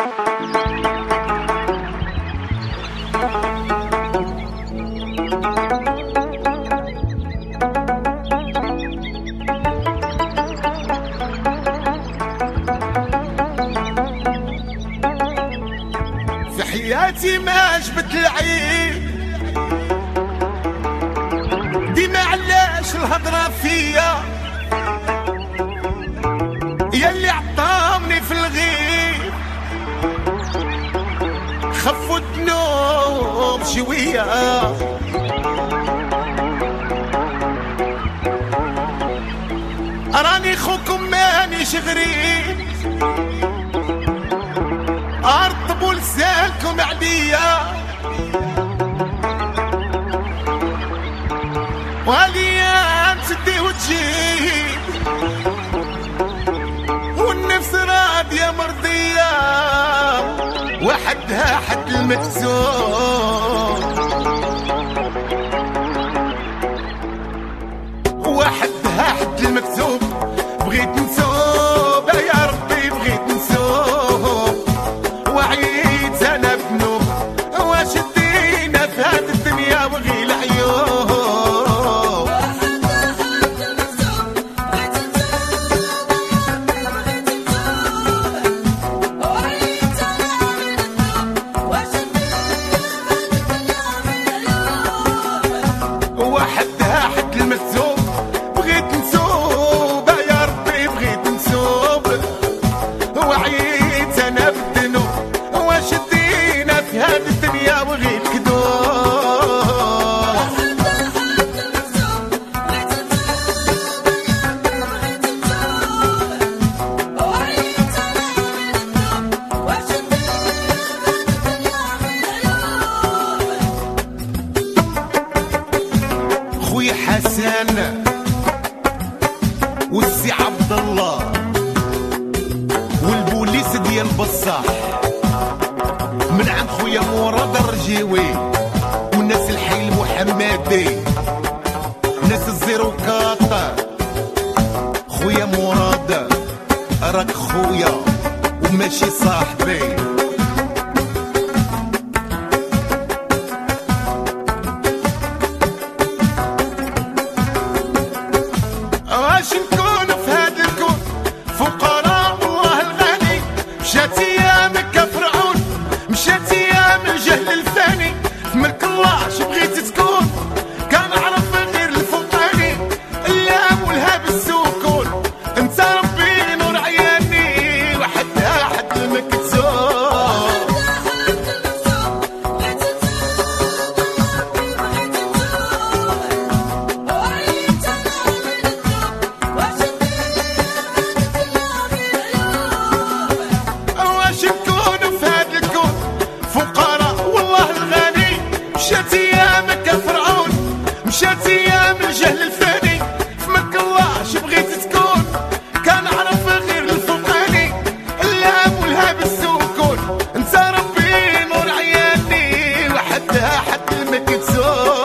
حياتي ما جبت العيب ديما علاش الهضرة فيا ياللي عطامني في الغيب خفوا الذنوب شوية راني خوكم مانيش غريب ارطبوا لسانكم عليا والايام تدي وتجيب والنفس راضيه مرضيه وحدها حد المكتوب وحدها حد المكتوب بغيت نسوب يا ربي بغيت نسوب وعيت انا بنوب واش دينا في هاد الدنيا وغي العيوب وحدها حد المكتوب بغيت نسوب يا ربي بغيت نسوب وعيت انا بالذنوب واش دينا في هاد الدنيا وغير الكذوب خويا حسن والسي عبد الله والبوليس ديال بصاح من عند خويا مراد الرجيوي والناس الحي المحمدي ناس الزيرو كاطا خويا مراد راك خويا وماشي صاحبي واش نكون في هاد الكون فقراء والله الغني مشات ايامك كفرعون مشات ايام الجهل الفاني في ملك الله شي بغيت تكون كان عرف غير الفقاني اللام والهاب السكون انت ربي نور عياني وحدها حد المكتوب واش نكون في هاد الكون فقراء والله الغني مشات ايامك كفرعون مشات ايام الجهل الفاني في ملك الله شي بغيت تكون كان عرف غير الفقاني اللام والهاب السكون انت ربي نور عياني وحدها حد المكتوب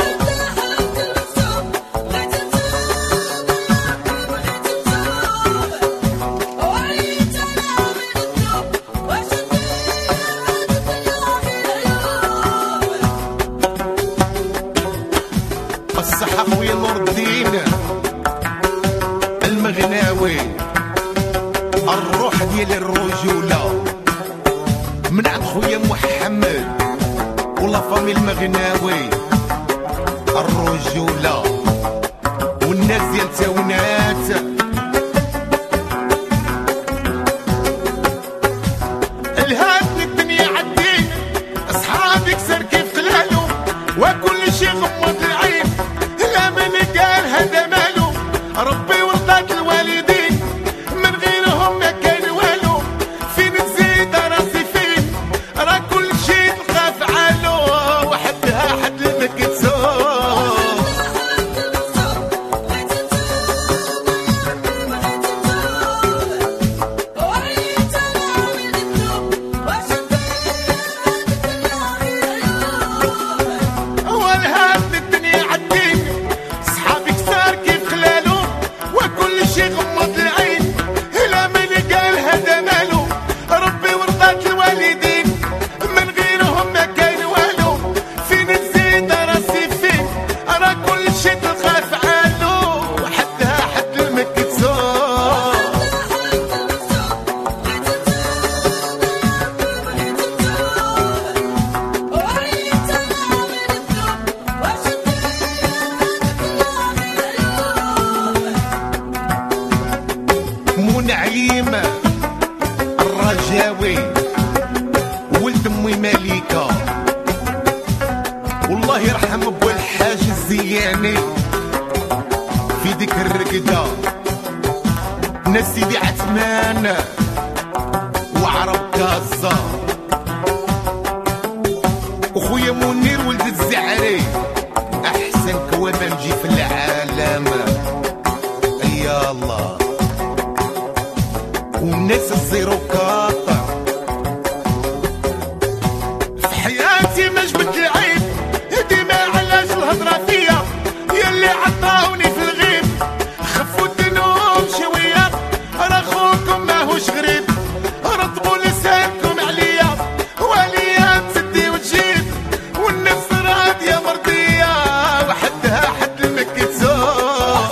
الصحة خويا نور الدين المغناوي الروح ديال الرجولة من عند خويا محمد ولا فامي المغناوي الرجولة والناس ديال تاونات الهاد الدنيا عدين اصحابك سر كيف قلالو وكل شي غمض العين لا من قال هذا مالو ربي ورضات الوالدين من غيرهم ما كان والو فين تزيد راسي فين راه كل شي تلقى فعالو وحدها حد المكتوب الرجاوي ولد امي مليكه، والله يرحم ابو الحاج الزياني في ديك الرقده، ناس سيدي عثمان وعرب كازا، وخويا منير ولد الزعري احسن كوابه نجي في العالم يا الله، والناس الزيرو كاطر في حياتي ما جبت العيب، ديما علاش الهضره فيا يلي عطاوني في الغيب، خفوا الذنوب شويه راه خوكم ماهوش غريب، رطبوا لسانكم عليا وليا تسدي وتجيب، والنفس راضيه مرضيه وحدها حد المكتوب.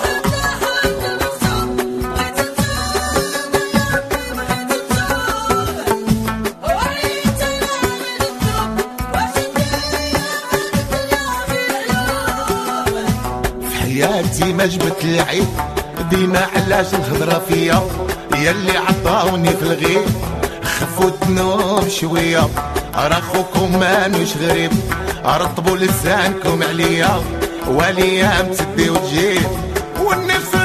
حياتي ما جبت العيب، ديما علاش الهضره فيا يلي عطاوني في الغيب، خفوا الذنوب شويه راه خوكم مانوش غريب، رطبوا لسانكم عليا وليام تسدي وتجيب، والنفس